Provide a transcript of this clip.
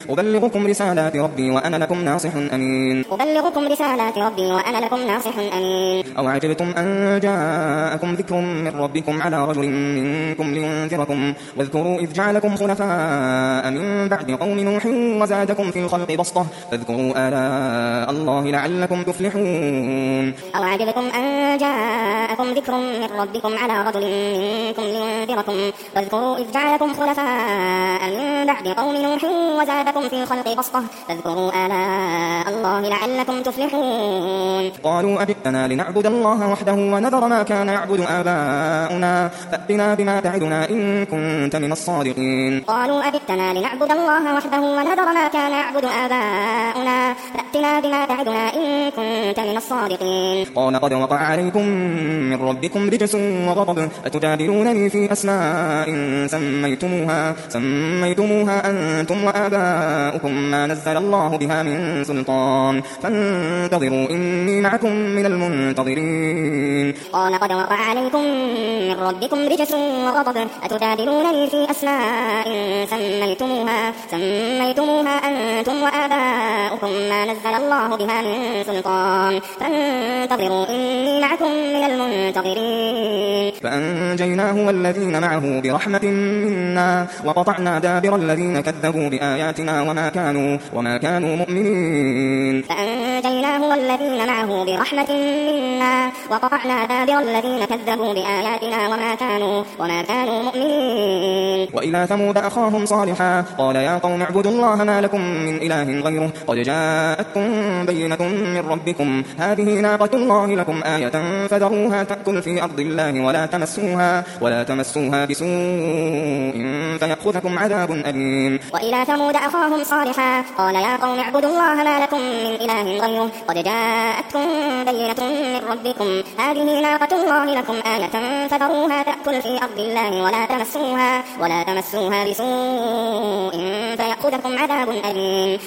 أبلغكم رسالات ربي وأنا لكم ناصح أمين. أو عجبتم أن جاءكم ذكر من ربكم على رجل منكم لينذركم واذكروا إذ جعلكم خلفاء من بعد قوم نوح وزادكم في الخلق بسطة فاذكروا آلاء الله لعلكم تفلحون. أو عجبتم أن جاءكم ذكر من ربكم على رجل منكم لينذركم واذكروا إذ جعلكم خلفاء من بعد قوم نوح وزادكم في الخلق بسطة فاذكروا آلاء الله لعلكم تفلحون. قالوا أجئتنا لنعبد الله وحده ونذر ما كان يعبد آباؤنا فأتنا بما تعدنا إن كنت من الصادقين. قالوا أجئتنا لنعبد الله وحده ونذر ما كان يعبد آباؤنا فأتنا بما تعدنا إن كنت من الصادقين. قال قد وقع عليكم من ربكم رجس وغضب أتجادلونني في أسماء سميتموها أنتم وآباؤكم ما نزل الله بها من سلطان فانتظروا إني معكم من المنتظرين. قال قد وقع عليكم من ربكم رجس وغضب أتجادلونني في أسماء سميتموها أنتم وآباؤكم ما نزل الله بها من سلطان فانتظروا إني معكم من المنتظرين. فأنجيناه والذين معه برحمة منا وقطعنا دابر الذين كذبوا بآياتنا وما كانوا مؤمنين. فأنجيناه والذين معه برحمة منا وقطعنا دابر الذين كذبوا بآياتنا وما كانوا مؤمنين. وإلى ثمود أخاهم صالحا قال يا قوم اعبدوا الله ما لكم من إله غيره قد جاءتكم بينة من ربكم هذه ناقة الله لكم آية فذروها تأكل في أرض الله ولا تمسوها بسوء فيأخذكم عذاب أليم. وإلى ثمود أخاهم صالحا قال يا قوم اعبدوا الله ما لكم من إله غيره قد جاءتكم بينة من ربكم هذه ناقة الله لكم آية فذروها تأكل في أرض الله ولا تمسوها بسوء فيأخذكم عذاب أليم.